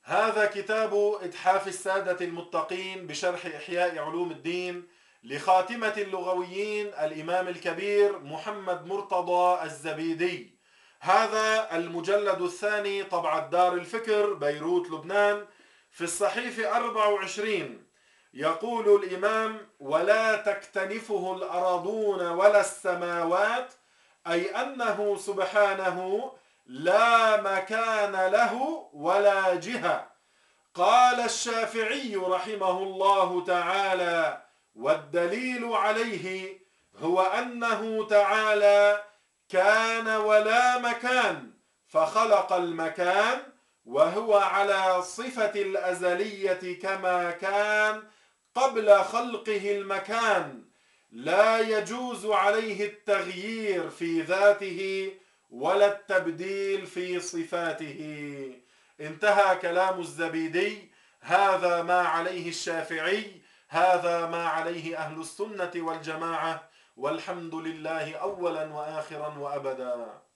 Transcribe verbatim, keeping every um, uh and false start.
هذا كتاب إتحاف السادة المتقين بشرح إحياء علوم الدين لخاتمة اللغويين الإمام الكبير محمد مرتضى الزبيدي. هذا المجلد الثاني، طبعة دار الفكر بيروت لبنان، في الصحيفة أربعة وعشرين. يقول الإمام: ولا تكتنفه الأراضون ولا السماوات، أي أنه سبحانه لا مكان له ولا جهة. قال الشافعي رحمه الله تعالى: والدليل عليه هو أنه تعالى كان ولا مكان فخلق المكان، وهو على صفة الأزلية كما كان قبل خلقه المكان، لا يجوز عليه التغيير في ذاته ولا التبديل في صفاته. انتهى كلام الزبيدي. هذا ما عليه الشافعي، هذا ما عليه أهل السنة والجماعة، والحمد لله أولا وآخرا وأبدا.